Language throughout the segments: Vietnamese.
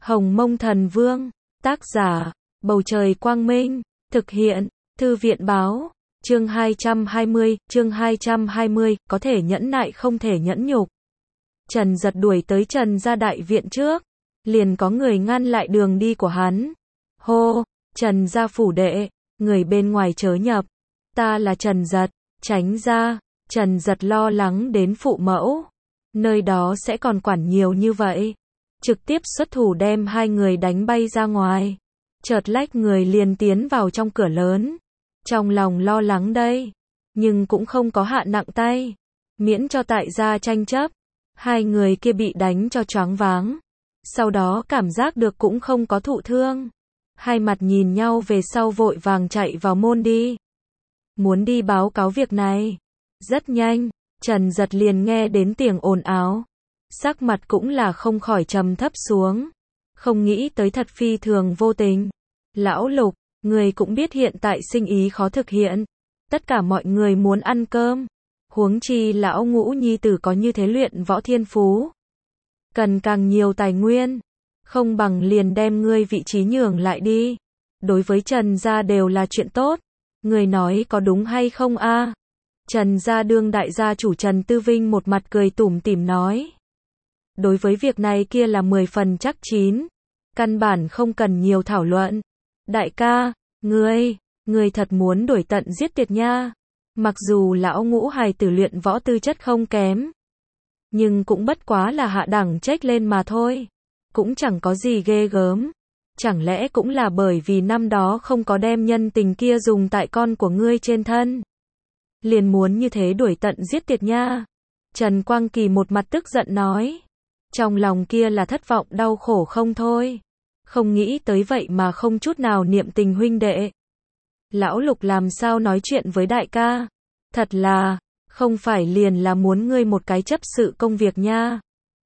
Hồng Mông Thần Vương, tác giả, Bầu Trời Quang Minh, thực hiện, Thư viện Báo, chương 220, có thể nhẫn nại không thể nhẫn nhục. Trần Giật đuổi tới Trần gia đại viện trước, liền có người ngăn lại đường đi của hắn. Hô, Trần gia phủ đệ, người bên ngoài chớ nhập, ta là Trần Giật, tránh ra. Trần Giật lo lắng đến phụ mẫu, nơi đó sẽ còn quản nhiều như vậy, trực tiếp xuất thủ đem hai người đánh bay ra ngoài. Chợt lách người liền tiến vào trong cửa lớn, trong lòng lo lắng đây, nhưng cũng không có hạ nặng tay, miễn cho tại gia tranh chấp. Hai người kia bị đánh cho choáng váng, sau đó cảm giác được cũng không có thụ thương, hai mặt nhìn nhau về sau vội vàng chạy vào môn đi, muốn đi báo cáo việc này. Rất nhanh, Trần Giật liền nghe đến tiếng ồn ào, sắc mặt cũng là không khỏi trầm thấp xuống, không nghĩ tới thật phi thường vô tình. Lão Lục, người cũng biết hiện tại sinh ý khó thực hiện, tất cả mọi người muốn ăn cơm, huống chi lão Ngũ nhi tử có như thế luyện võ thiên phú, cần càng nhiều tài nguyên, không bằng liền đem ngươi vị trí nhường lại đi, đối với Trần gia đều là chuyện tốt, người nói có đúng hay không a? Trần gia đương đại gia chủ Trần Tư Vinh một mặt cười tủm tỉm nói, đối với việc này kia là 10 phần chắc chín, căn bản không cần nhiều thảo luận. Đại ca, ngươi thật muốn đuổi tận giết tuyệt nha. Mặc dù lão Ngũ hài tử luyện võ tư chất không kém, nhưng cũng bất quá là hạ đẳng trách lên mà thôi, cũng chẳng có gì ghê gớm. Chẳng lẽ cũng là bởi vì năm đó không có đem nhân tình kia dùng tại con của ngươi trên thân, liền muốn như thế đuổi tận giết tuyệt nha? Trần Quang Kỳ một mặt tức giận nói, trong lòng kia là thất vọng đau khổ không thôi, không nghĩ tới vậy mà không chút nào niệm tình huynh đệ. Lão Lục làm sao nói chuyện với đại ca, thật là, không phải liền là muốn ngươi một cái chấp sự công việc nha,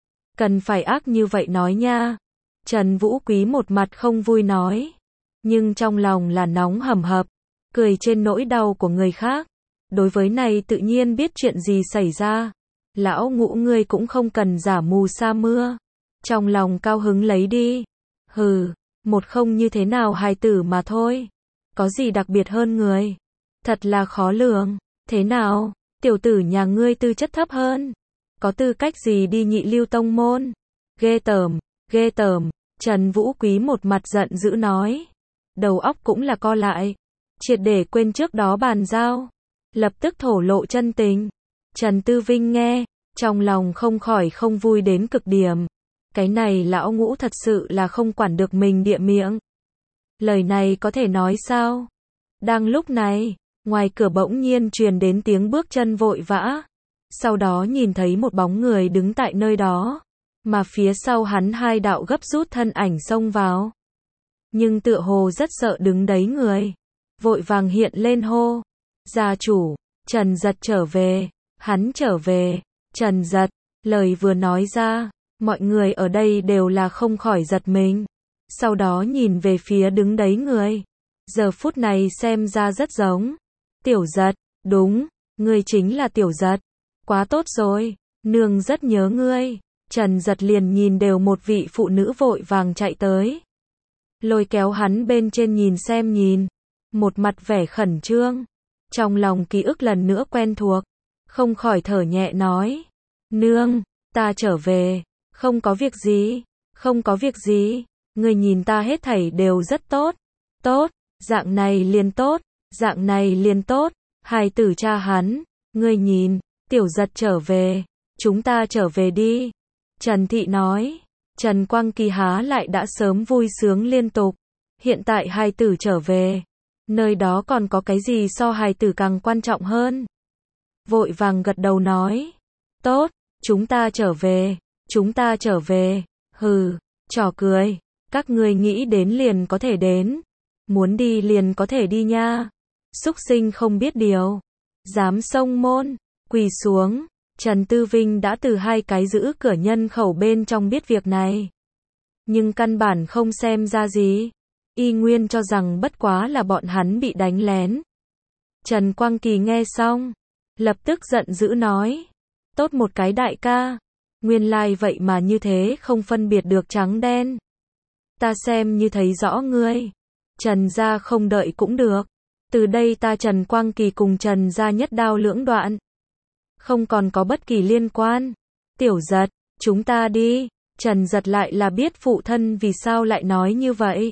cần phải ác như vậy nói nha. Trần Vũ Quý một mặt không vui nói, nhưng trong lòng là nóng hầm hập, cười trên nỗi đau của người khác. Đối với này tự nhiên biết chuyện gì xảy ra. Lão Ngũ ngươi cũng không cần giả mù sa mưa, trong lòng cao hứng lấy đi. Hừ, một không như thế nào hài tử mà thôi, có gì đặc biệt hơn người, thật là khó lường. Thế nào, tiểu tử nhà ngươi tư chất thấp hơn, có tư cách gì đi Nhị Lưu tông môn? Ghê tởm, ghê tởm. Trần Vũ Quý một mặt giận dữ nói, đầu óc cũng là co lại, triệt để quên trước đó bàn giao, lập tức thổ lộ chân tình. Trần Tư Vinh nghe, trong lòng không khỏi không vui đến cực điểm. Cái này lão Ngũ thật sự là không quản được mình địa miệng. Lời này có thể nói sao? Đang lúc này, ngoài cửa bỗng nhiên truyền đến tiếng bước chân vội vã. Sau đó nhìn thấy một bóng người đứng tại nơi đó, mà phía sau hắn hai đạo gấp rút thân ảnh xông vào. Nhưng tựa hồ rất sợ đứng đấy người, vội vàng hiện lên hô, gia chủ, Trần Giật trở về, hắn trở về. Trần Giật, lời vừa nói ra, mọi người ở đây đều là không khỏi giật mình, sau đó nhìn về phía đứng đấy người, giờ phút này xem ra rất giống Tiểu Giật. Đúng, ngươi chính là Tiểu Giật, quá tốt rồi, nương rất nhớ ngươi. Trần Giật liền nhìn đều một vị phụ nữ vội vàng chạy tới, lôi kéo hắn bên trên nhìn xem nhìn, một mặt vẻ khẩn trương, trong lòng ký ức lần nữa quen thuộc, không khỏi thở nhẹ nói, nương, ta trở về, không có việc gì, không có việc gì, người nhìn ta hết thảy đều rất tốt, tốt, dạng này liền tốt, dạng này liền tốt, hài tử cha hắn, ngươi nhìn, Tiểu Giật trở về, chúng ta trở về đi. Trần Thị nói, Trần Quang Kỳ há lại đã sớm vui sướng liên tục, hiện tại hài tử trở về, nơi đó còn có cái gì so hài tử càng quan trọng hơn. Vội vàng gật đầu nói, tốt, chúng ta trở về, chúng ta trở về. Hừ, trò cười, các ngươi nghĩ đến liền có thể đến, muốn đi liền có thể đi nha. Súc sinh không biết điều, dám xông môn, quỳ xuống. Trần Tư Vinh đã từ hai cái giữ cửa nhân khẩu bên trong biết việc này, nhưng căn bản không xem ra gì, y nguyên cho rằng bất quá là bọn hắn bị đánh lén. Trần Quang Kỳ nghe xong, lập tức giận dữ nói, tốt một cái đại ca, nguyên lai vậy mà như thế không phân biệt được trắng đen. ta xem như thấy rõ ngươi. Trần gia không đợi cũng được. Từ đây ta Trần Quang Kỳ cùng Trần gia nhất đao lưỡng đoạn. Không còn có bất kỳ liên quan. Tiểu Giật, chúng ta đi. Trần Giật lại là biết phụ thân vì sao lại nói như vậy.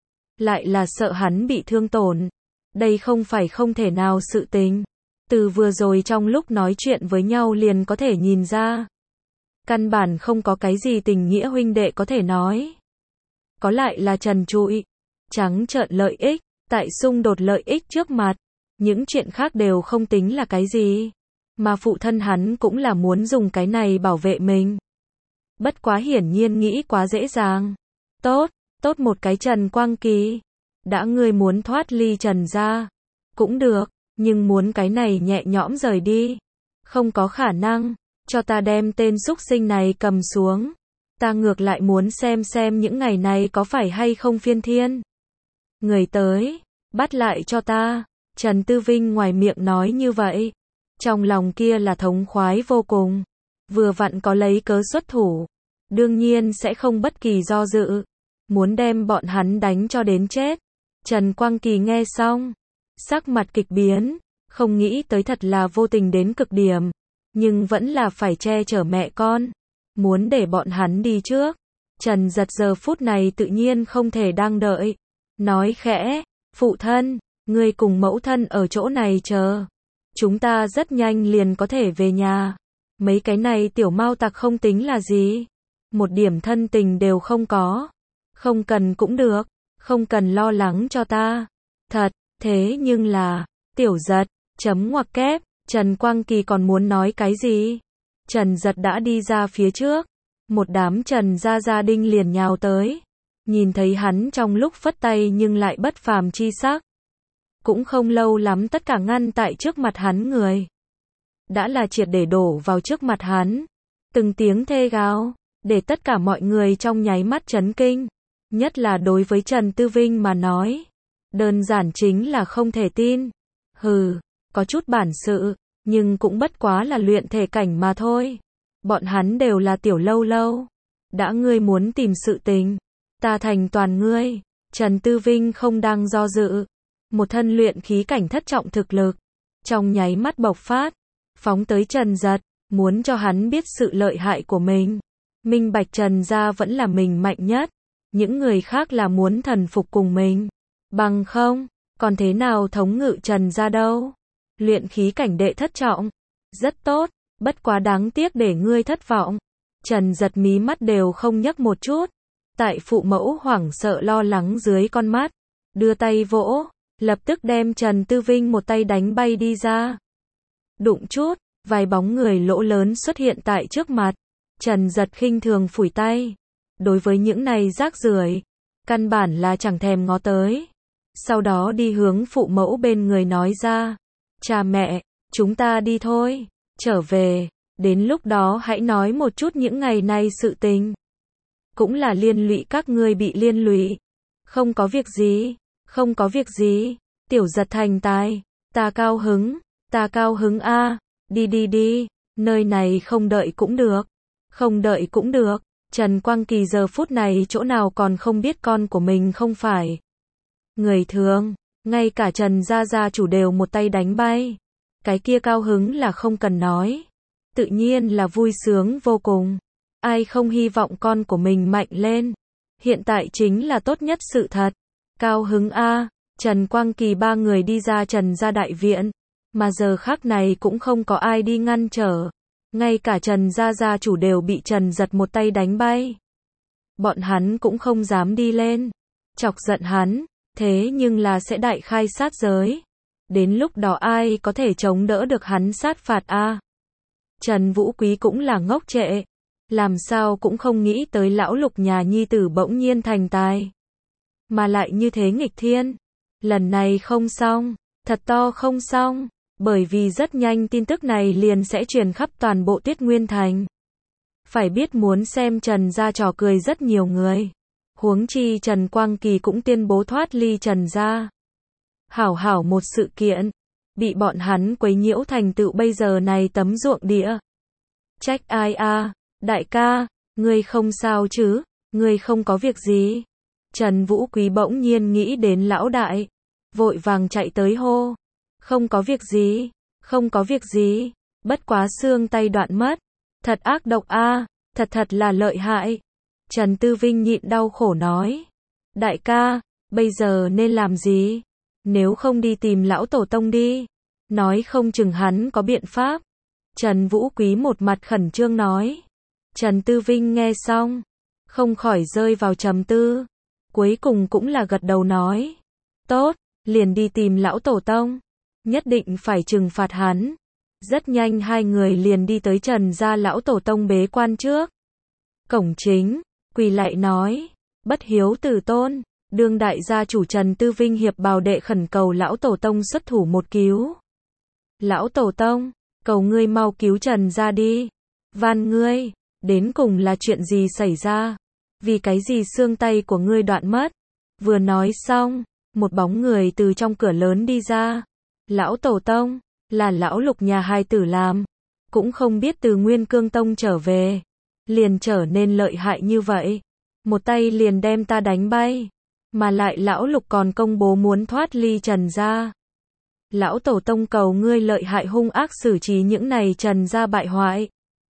Lại là sợ hắn bị thương tổn. Đây không phải không thể nào sự tình. Từ vừa rồi trong lúc nói chuyện với nhau liền có thể nhìn ra. Căn bản không có cái gì tình nghĩa huynh đệ có thể nói. Có lại là trần trụi. Trắng trợn lợi ích. Tại xung đột lợi ích trước mặt. Những chuyện khác đều không tính là cái gì. Mà phụ thân hắn cũng là muốn dùng cái này bảo vệ mình. Bất quá hiển nhiên nghĩ quá dễ dàng. Tốt, tốt một cái Trần Quang Kỳ. Đã ngươi muốn thoát ly Trần gia. Cũng được, nhưng muốn cái này nhẹ nhõm rời đi. Không có khả năng. Cho ta đem tên xúc sinh này cầm xuống. Ta ngược lại muốn xem những ngày này có phải hay không phiên thiên. Người tới, bắt lại cho ta. Trần Tư Vinh ngoài miệng nói như vậy. Trong lòng kia là thống khoái vô cùng. Vừa vặn có lấy cớ xuất thủ. Đương nhiên sẽ không bất kỳ do dự. Muốn đem bọn hắn đánh cho đến chết. Trần Quang Kỳ nghe xong. Sắc mặt kịch biến. Không nghĩ tới thật là vô tình đến cực điểm. Nhưng vẫn là phải che chở mẹ con. Muốn để bọn hắn đi trước. Trần Giật giờ phút này tự nhiên không thể đang đợi. Nói khẽ. Phụ thân, ngươi cùng mẫu thân ở chỗ này chờ. Chúng ta rất nhanh liền có thể về nhà. Mấy cái này tiểu mao tặc không tính là gì. Một điểm thân tình đều không có. Không cần cũng được. Không cần lo lắng cho ta. Thật, thế nhưng là, Tiểu Giật, chấm ngoặc kép, Trần Quang Kỳ còn muốn nói cái gì? Trần Giật đã đi ra phía trước. Một đám Trần gia đinh liền nhào tới. Nhìn thấy hắn trong lúc phất tay nhưng lại bất phàm chi sắc. Cũng không lâu lắm tất cả ngăn tại trước mặt hắn người. Đã là triệt để đổ vào trước mặt hắn. Từng tiếng thê gào, để tất cả mọi người trong nháy mắt chấn kinh. Nhất là đối với Trần Tư Vinh mà nói. Đơn giản chính là không thể tin. Hừ, có chút bản sự, nhưng cũng bất quá là luyện thể cảnh mà thôi. Bọn hắn đều là tiểu lâu lâu. Đã ngươi muốn tìm sự tình, ta thành toàn ngươi. Trần Tư Vinh không đang do dự. Một thân luyện khí cảnh thất trọng thực lực. Trong nháy mắt bộc phát. Phóng tới Trần Giật. Muốn cho hắn biết sự lợi hại của mình. Minh bạch Trần gia vẫn là mình mạnh nhất. Những người khác là muốn thần phục cùng mình. Bằng không, còn thế nào thống ngự Trần gia đâu. Luyện khí cảnh đệ thất trọng. Rất tốt, bất quá đáng tiếc để ngươi thất vọng. Trần Giật mí mắt đều không nhấc một chút. Tại phụ mẫu hoảng sợ lo lắng dưới con mắt. Đưa tay vỗ, lập tức đem Trần Tư Vinh một tay đánh bay đi ra. Đụng chút, vài bóng người lỗ lớn xuất hiện tại trước mặt. Trần Giật khinh thường phủi tay. Đối với những này rác rưởi, căn bản là chẳng thèm ngó tới. Sau đó đi hướng phụ mẫu bên người nói ra. Cha mẹ, chúng ta đi thôi. Trở về, đến lúc đó hãy nói một chút những ngày này sự tình. Cũng là liên lụy các ngươi bị liên lụy. Không có việc gì, không có việc gì. Tiểu Giật thành tài, ta cao hứng a. Đi đi đi, nơi này không đợi cũng được. Không đợi cũng được. Trần Quang Kỳ giờ phút này chỗ nào còn không biết con của mình không phải người thường, ngay cả Trần gia chủ đều một tay đánh bay. Cái kia cao hứng là không cần nói. Tự nhiên là vui sướng vô cùng. Ai không hy vọng con của mình mạnh lên. Hiện tại chính là tốt nhất sự thật. Cao hứng a. Trần Quang Kỳ ba người đi ra Trần gia đại viện. Mà giờ khắc này cũng không có ai đi ngăn trở. Ngay cả Trần gia chủ đều bị Trần Giật một tay đánh bay. Bọn hắn cũng không dám đi lên. Chọc giận hắn. Thế nhưng là sẽ đại khai sát giới. Đến lúc đó ai có thể chống đỡ được hắn sát phạt a? Trần Vũ Quý cũng là ngốc trệ. Làm sao cũng không nghĩ tới lão Lục nhà nhi tử bỗng nhiên thành tài. Mà lại như thế nghịch thiên. Lần này không xong. Thật to không xong. Bởi vì rất nhanh tin tức này liền sẽ truyền khắp toàn bộ Tuyết Nguyên Thành. Phải biết muốn xem Trần gia trò cười rất nhiều người. Huống chi Trần Quang Kỳ cũng tuyên bố thoát ly Trần gia. Hảo một sự kiện. Bị bọn hắn quấy nhiễu thành tựu bây giờ này tấm ruộng địa. Trách ai a? Đại ca, ngươi không sao chứ? Ngươi không có việc gì? Trần Vũ Quý bỗng nhiên nghĩ đến lão đại, vội vàng chạy tới hô. Không có việc gì, không có việc gì, bất quá xương tay đoạn mất. Thật ác độc a, thật là lợi hại. Trần Tư Vinh nhịn đau khổ nói. Đại ca, bây giờ nên làm gì? Nếu không đi tìm lão tổ tông đi. Nói không chừng hắn có biện pháp. Trần Vũ Quý một mặt khẩn trương nói. Trần Tư Vinh nghe xong, không khỏi rơi vào trầm tư. Cuối cùng cũng là gật đầu nói. Tốt, liền đi tìm lão tổ tông. Nhất định phải trừng phạt hắn. Rất nhanh hai người liền đi tới Trần gia lão tổ tông bế quan trước. Cổng chính, quỳ lại nói. Bất hiếu tử tôn, đương đại gia chủ Trần Tư Vinh hiệp bào đệ khẩn cầu lão tổ tông xuất thủ một cứu. Lão tổ tông, cầu ngươi mau cứu Trần gia đi. Van ngươi, đến cùng là chuyện gì xảy ra? Vì cái gì xương tay của ngươi đoạn mất? Vừa nói xong, một bóng người từ trong cửa lớn đi ra. Lão tổ tông, là lão Lục nhà hai tử làm. Cũng không biết từ Nguyên Cương Tông trở về, liền trở nên lợi hại như vậy. Một tay liền đem ta đánh bay. Mà lại lão Lục còn công bố muốn thoát ly Trần gia. Lão tổ tông cầu ngươi lợi hại hung ác xử trí những này Trần gia bại hoại.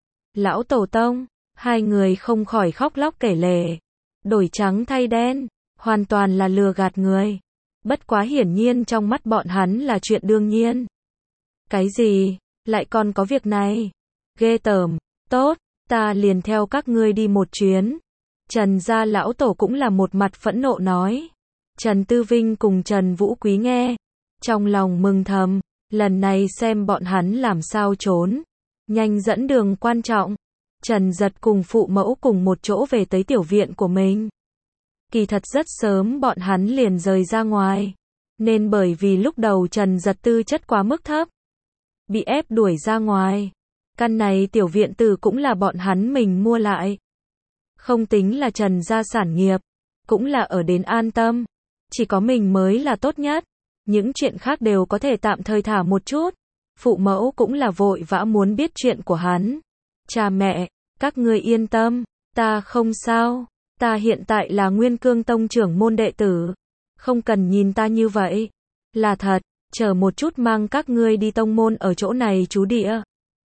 Lão tổ tông, hai người không khỏi khóc lóc kể lể. Đổi trắng thay đen, hoàn toàn là lừa gạt người. Bất quá hiển nhiên trong mắt bọn hắn là chuyện đương nhiên. Cái gì, lại còn có việc này? Ghê tởm, tốt, ta liền theo các ngươi đi một chuyến. Trần gia lão tổ cũng là một mặt phẫn nộ nói. Trần Tư Vinh cùng Trần Vũ Quý nghe, trong lòng mừng thầm, lần này xem bọn hắn làm sao trốn. Nhanh dẫn đường quan trọng. Trần Giật cùng phụ mẫu cùng một chỗ về tới tiểu viện của mình. Kỳ thật rất sớm bọn hắn liền rời ra ngoài. Nên bởi vì lúc đầu Trần Giật tư chất quá mức thấp, bị ép đuổi ra ngoài. Căn này tiểu viện tử cũng là bọn hắn mình mua lại. Không tính là Trần gia sản nghiệp, cũng là ở đến an tâm. Chỉ có mình mới là tốt nhất. Những chuyện khác đều có thể tạm thời thả một chút. Phụ mẫu cũng là vội vã muốn biết chuyện của hắn. Cha mẹ, các ngươi yên tâm, ta không sao. Ta hiện tại là Nguyên Cương Tông trưởng môn đệ tử. Không cần nhìn ta như vậy. Là thật, chờ một chút mang các ngươi đi tông môn ở chỗ này trú địa.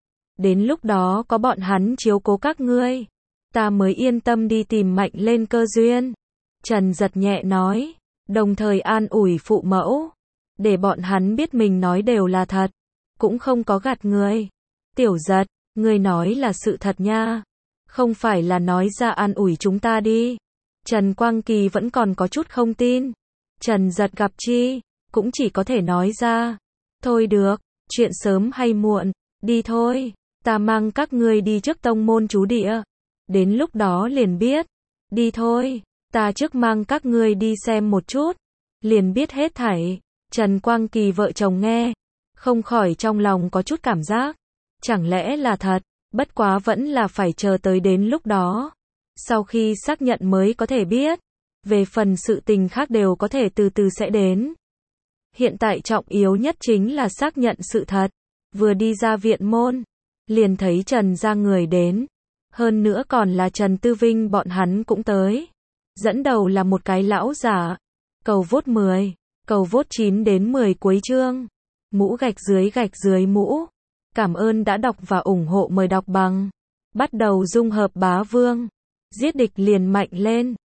Đến lúc đó có bọn hắn chiếu cố các ngươi, ta mới yên tâm đi tìm mạnh lên cơ duyên. Trần Giật nhẹ nói, đồng thời an ủi phụ mẫu, để bọn hắn biết mình nói đều là thật, cũng không có gạt người. Tiểu Giật, ngươi nói là sự thật nha, không phải là nói ra an ủi chúng ta đi. Trần Quang Kỳ vẫn còn có chút không tin. Trần Giật gặp chi, cũng chỉ có thể nói ra. Thôi được, chuyện sớm hay muộn, đi thôi, ta mang các ngươi đi trước tông môn trú địa. Đến lúc đó liền biết. Đi thôi, ta trước mang các ngươi đi xem một chút, liền biết hết thảy. Trần Quang Kỳ vợ chồng nghe, không khỏi trong lòng có chút cảm giác. Chẳng lẽ là thật, bất quá vẫn là phải chờ tới đến lúc đó. Sau khi xác nhận mới có thể biết. Về phần sự tình khác đều có thể từ từ sẽ đến. Hiện tại trọng yếu nhất chính là xác nhận sự thật. Vừa đi ra viện môn, liền thấy Trần gia người đến. Hơn nữa còn là Trần Tư Vinh bọn hắn cũng tới. Dẫn đầu là một cái lão giả. Cầu vốt 10, cầu vốt 9 đến 10 cuối chương. Mũ gạch dưới mũ. Cảm ơn đã đọc và ủng hộ, mời đọc bằng. Bắt đầu dung hợp bá vương. Giết địch liền mạnh lên.